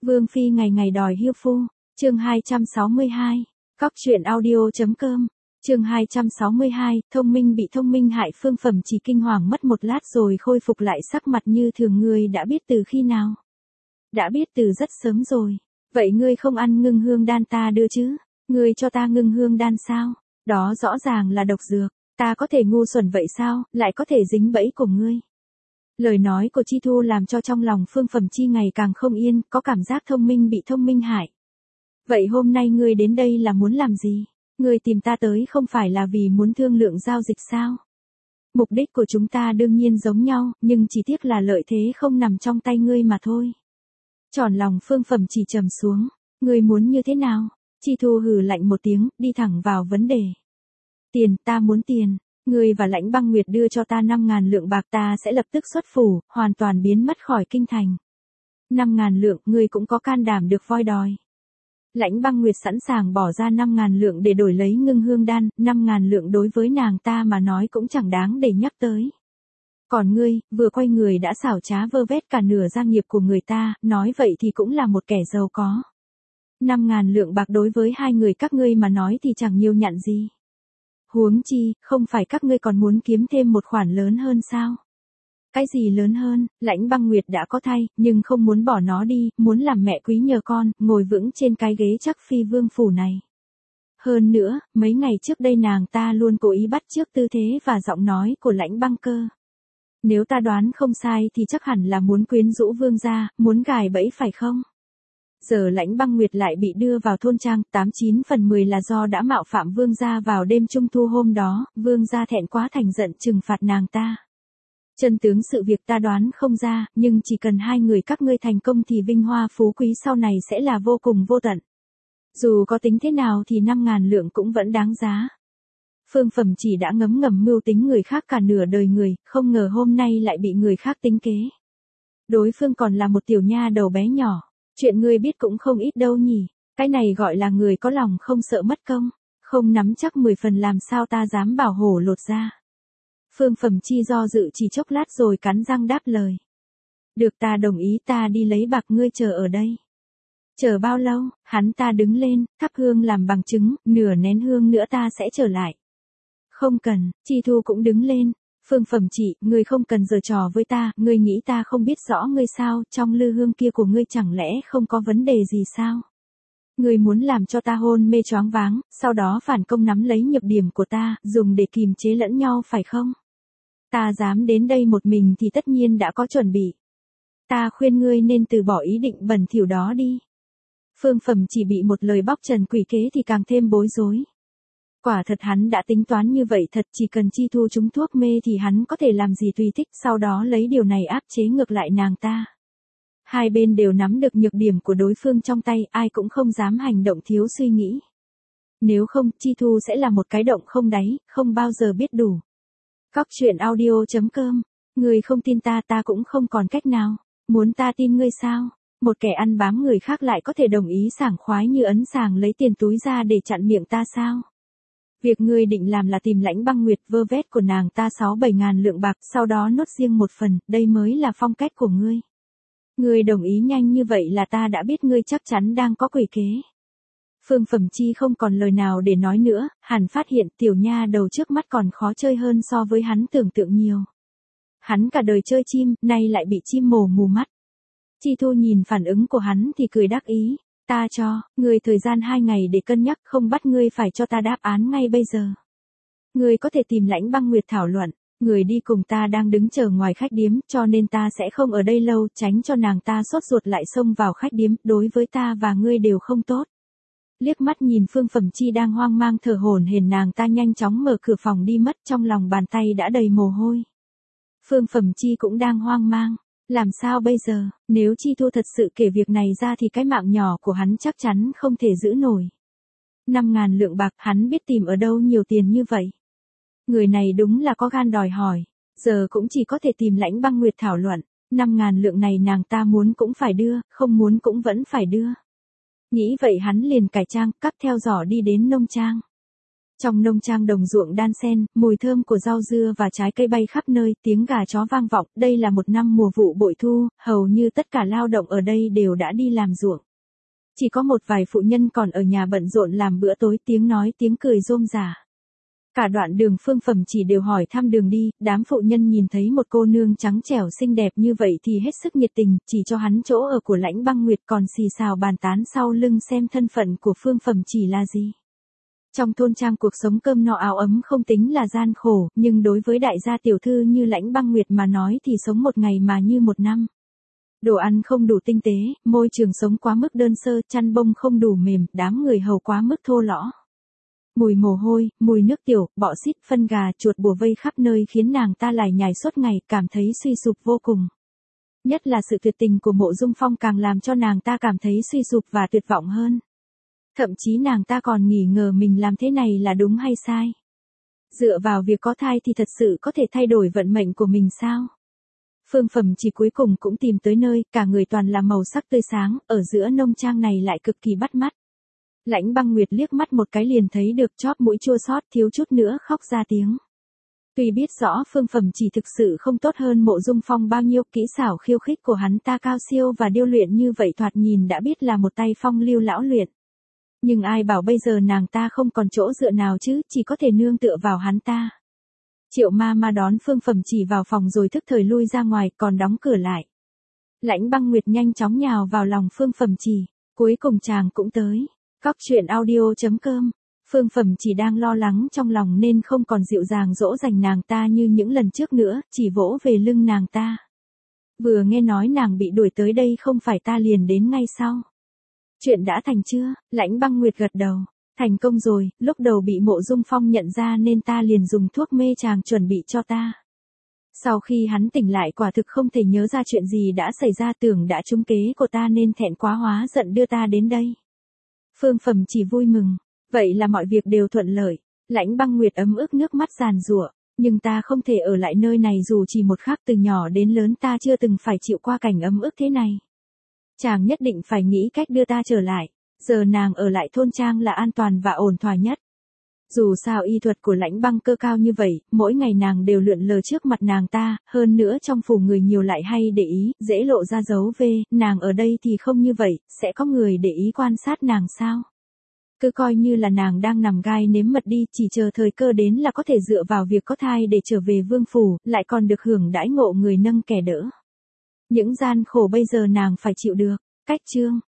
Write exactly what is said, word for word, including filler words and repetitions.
Vương Phi ngày ngày đòi hiêu phu, chương hai trăm sáu mươi hai, cóc truyện audio.com, chương hai trăm sáu mươi hai, thông minh bị thông minh hại. Phương Phẩm chỉ kinh hoàng mất một lát rồi khôi phục lại sắc mặt như thường. Ngươi đã biết từ khi nào? Đã biết từ rất sớm rồi. Vậy ngươi không ăn ngưng hương đan ta đưa chứ? Ngươi cho ta ngưng hương đan sao? Đó rõ ràng là độc dược, ta có thể ngu xuẩn vậy sao, lại có thể dính bẫy của ngươi? Lời nói của Chi Thu làm cho trong lòng Phương Phẩm Chi ngày càng không yên, có cảm giác thông minh bị thông minh hại. Vậy hôm nay ngươi đến đây là muốn làm gì? Ngươi tìm ta tới không phải là vì muốn thương lượng giao dịch sao? Mục đích của chúng ta đương nhiên giống nhau, nhưng chỉ tiếc là lợi thế không nằm trong tay ngươi mà thôi. Tròn lòng Phương Phẩm Chỉ trầm xuống, ngươi muốn như thế nào? Chi Thu hừ lạnh một tiếng, đi thẳng vào vấn đề. Tiền, ta muốn tiền. Ngươi và Lãnh Băng Nguyệt đưa cho ta năm ngàn lượng bạc, ta sẽ lập tức xuất phủ, hoàn toàn biến mất khỏi kinh thành. Năm ngàn lượng, ngươi cũng có can đảm được voi đòi. Lãnh Băng Nguyệt sẵn sàng bỏ ra năm ngàn lượng để đổi lấy ngưng hương đan, năm ngàn lượng đối với nàng ta mà nói cũng chẳng đáng để nhắc tới. Còn ngươi, vừa quay người đã xảo trá vơ vét cả nửa gia nghiệp của người ta, nói vậy thì cũng là một kẻ giàu có. Năm ngàn lượng bạc đối với hai người các ngươi mà nói thì chẳng nhiều nhặn gì. Huống chi, không phải các ngươi còn muốn kiếm thêm một khoản lớn hơn sao? Cái gì lớn hơn? Lãnh Băng Nguyệt đã có thai, nhưng không muốn bỏ nó đi, muốn làm mẹ quý nhờ con, ngồi vững trên cái ghế chắc phi vương phủ này. Hơn nữa, mấy ngày trước đây nàng ta luôn cố ý bắt chước tư thế và giọng nói của Lãnh Băng Cơ. Nếu ta đoán không sai thì chắc hẳn là muốn quyến rũ vương gia, muốn gài bẫy phải không? Giờ Lãnh Băng Nguyệt lại bị đưa vào thôn trang, tám chín phần mười là do đã mạo phạm vương gia vào đêm trung thu hôm đó, vương gia thẹn quá thành giận trừng phạt nàng ta. Chân tướng sự việc ta đoán không ra, nhưng chỉ cần hai người các ngươi thành công thì vinh hoa phú quý sau này sẽ là vô cùng vô tận. Dù có tính thế nào thì năm ngàn lượng cũng vẫn đáng giá. Phương Phẩm Chỉ đã ngấm ngầm mưu tính người khác cả nửa đời người, không ngờ hôm nay lại bị người khác tính kế. Đối phương còn là một tiểu nha đầu bé nhỏ. Chuyện ngươi biết cũng không ít đâu nhỉ, cái này gọi là người có lòng không sợ mất công, không nắm chắc mười phần làm sao ta dám bảo hổ lột ra. Phương Phẩm Chi do dự chỉ chốc lát rồi cắn răng đáp lời. Được, ta đồng ý, ta đi lấy bạc, ngươi chờ ở đây. Chờ bao lâu? Hắn ta đứng lên, thắp hương làm bằng chứng, nửa nén hương nữa ta sẽ trở lại. Không cần. Chi Thu cũng đứng lên. Phương Phẩm Chỉ, ngươi không cần giở trò với ta, ngươi nghĩ ta không biết rõ ngươi sao, trong lư hương kia của ngươi chẳng lẽ không có vấn đề gì sao? Ngươi muốn làm cho ta hôn mê choáng váng, sau đó phản công nắm lấy nhược điểm của ta, dùng để kìm chế lẫn nhau phải không? Ta dám đến đây một mình thì tất nhiên đã có chuẩn bị. Ta khuyên ngươi nên từ bỏ ý định bẩn thỉu đó đi. Phương Phẩm Chỉ bị một lời bóc trần quỷ kế thì càng thêm bối rối. Quả thật hắn đã tính toán như vậy thật, chỉ cần Chi Thu trúng thuốc mê thì hắn có thể làm gì tùy thích, sau đó lấy điều này áp chế ngược lại nàng ta. Hai bên đều nắm được nhược điểm của đối phương trong tay, ai cũng không dám hành động thiếu suy nghĩ. Nếu không, Chi Thu sẽ là một cái động không đáy, không bao giờ biết đủ. Cóc truyện audio.com, người không tin ta, ta cũng không còn cách nào. Muốn ta tin ngươi sao? Một kẻ ăn bám người khác lại có thể đồng ý sảng khoái như ấn sàng lấy tiền túi ra để chặn miệng ta sao? Việc ngươi định làm là tìm Lãnh Băng Nguyệt vơ vét của nàng ta sáu bảy ngàn lượng bạc, sau đó nốt riêng một phần, đây mới là phong cách của ngươi. Ngươi đồng ý nhanh như vậy là ta đã biết ngươi chắc chắn đang có quỷ kế. Phương Phẩm Chi không còn lời nào để nói nữa, hẳn phát hiện tiểu nha đầu trước mắt còn khó chơi hơn so với hắn tưởng tượng nhiều. Hắn cả đời chơi chim, nay lại bị chim mổ mù mắt. Chi Thu nhìn phản ứng của hắn thì cười đắc ý. Ta cho ngươi thời gian hai ngày để cân nhắc, không bắt ngươi phải cho ta đáp án ngay bây giờ. Ngươi có thể tìm Lãnh Băng Nguyệt thảo luận, người đi cùng ta đang đứng chờ ngoài khách điếm, cho nên ta sẽ không ở đây lâu, tránh cho nàng ta sốt ruột lại xông vào khách điếm, đối với ta và ngươi đều không tốt. Liếc mắt nhìn Phương Phẩm Chi đang hoang mang thở hổn hển, nàng ta nhanh chóng mở cửa phòng đi mất, trong lòng bàn tay đã đầy mồ hôi. Phương Phẩm Chi cũng đang hoang mang. Làm sao bây giờ, nếu Chi Thu thật sự kể việc này ra thì cái mạng nhỏ của hắn chắc chắn không thể giữ nổi. Năm ngàn lượng bạc, hắn biết tìm ở đâu nhiều tiền như vậy. Người này đúng là có gan đòi hỏi, giờ cũng chỉ có thể tìm Lãnh Băng Nguyệt thảo luận, năm ngàn lượng này nàng ta muốn cũng phải đưa, không muốn cũng vẫn phải đưa. Nghĩ vậy hắn liền cải trang, cắp theo giỏ đi đến nông trang. Trong nông trang đồng ruộng đan sen, mùi thơm của rau dưa và trái cây bay khắp nơi, tiếng gà chó vang vọng, đây là một năm mùa vụ bội thu, hầu như tất cả lao động ở đây đều đã đi làm ruộng. Chỉ có một vài phụ nhân còn ở nhà bận rộn làm bữa tối, tiếng nói tiếng cười rôm rả. Cả đoạn đường Phương Phẩm Chỉ đều hỏi thăm đường đi, đám phụ nhân nhìn thấy một cô nương trắng trẻo xinh đẹp như vậy thì hết sức nhiệt tình, chỉ cho hắn chỗ ở của Lãnh Băng Nguyệt, còn xì xào bàn tán sau lưng xem thân phận của Phương Phẩm Chỉ là gì. Trong thôn trang cuộc sống cơm no áo ấm không tính là gian khổ, nhưng đối với đại gia tiểu thư như Lãnh Băng Nguyệt mà nói thì sống một ngày mà như một năm. Đồ ăn không đủ tinh tế, môi trường sống quá mức đơn sơ, chăn bông không đủ mềm, đám người hầu quá mức thô lõ. Mùi mồ hôi, mùi nước tiểu, bọ xít, phân gà, chuột bùa vây khắp nơi khiến nàng ta lải nhải suốt ngày, cảm thấy suy sụp vô cùng. Nhất là sự tuyệt tình của Mộ Dung Phong càng làm cho nàng ta cảm thấy suy sụp và tuyệt vọng hơn. Thậm chí nàng ta còn nghi ngờ mình làm thế này là đúng hay sai. Dựa vào việc có thai thì thật sự có thể thay đổi vận mệnh của mình sao? Phương Phẩm Chỉ cuối cùng cũng tìm tới nơi, cả người toàn là màu sắc tươi sáng, ở giữa nông trang này lại cực kỳ bắt mắt. Lãnh Băng Nguyệt liếc mắt một cái liền thấy được, chóp mũi chua xót, thiếu chút nữa khóc ra tiếng. Tuy biết rõ Phương Phẩm Chỉ thực sự không tốt hơn Mộ Dung Phong bao nhiêu, kỹ xảo khiêu khích của hắn ta cao siêu và điêu luyện như vậy thoạt nhìn đã biết là một tay phong lưu lão luyện. Nhưng ai bảo bây giờ nàng ta không còn chỗ dựa nào chứ, chỉ có thể nương tựa vào hắn ta. Triệu ma ma đón Phương Phẩm Chỉ vào phòng rồi thức thời lui ra ngoài, còn đóng cửa lại. Lãnh Băng Nguyệt nhanh chóng nhào vào lòng Phương Phẩm Chỉ, cuối cùng chàng cũng tới. Cóc truyện audio chấm com. Phương Phẩm Chỉ đang lo lắng trong lòng nên không còn dịu dàng dỗ dành nàng ta như những lần trước nữa, chỉ vỗ về lưng nàng ta. Vừa nghe nói nàng bị đuổi tới đây không phải ta liền đến ngay sau. Chuyện đã thành chưa? Lãnh Băng Nguyệt gật đầu. Thành công rồi, lúc đầu bị Mộ Dung Phong nhận ra nên ta liền dùng thuốc mê chàng chuẩn bị cho ta. Sau khi hắn tỉnh lại quả thực không thể nhớ ra chuyện gì đã xảy ra, tưởng đã trúng kế của ta nên thẹn quá hóa giận đưa ta đến đây. Phương Phẩm Chỉ vui mừng. Vậy là mọi việc đều thuận lợi. Lãnh Băng Nguyệt ấm ức nước mắt giàn giụa. Nhưng ta không thể ở lại nơi này dù chỉ một khắc, từ nhỏ đến lớn ta chưa từng phải chịu qua cảnh ấm ức thế này. Chàng nhất định phải nghĩ cách đưa ta trở lại. Giờ nàng ở lại thôn trang là an toàn và ổn thỏa nhất. Dù sao y thuật của Lãnh Băng cơ cao như vậy, mỗi ngày nàng đều lượn lờ trước mặt nàng ta, hơn nữa trong phủ người nhiều lại hay để ý, dễ lộ ra dấu vết, nàng ở đây thì không như vậy, sẽ có người để ý quan sát nàng sao? Cứ coi như là nàng đang nằm gai nếm mật đi, chỉ chờ thời cơ đến là có thể dựa vào việc có thai để trở về vương phủ, lại còn được hưởng đãi ngộ người nâng kẻ đỡ. Những gian khổ bây giờ nàng phải chịu được. Cách chương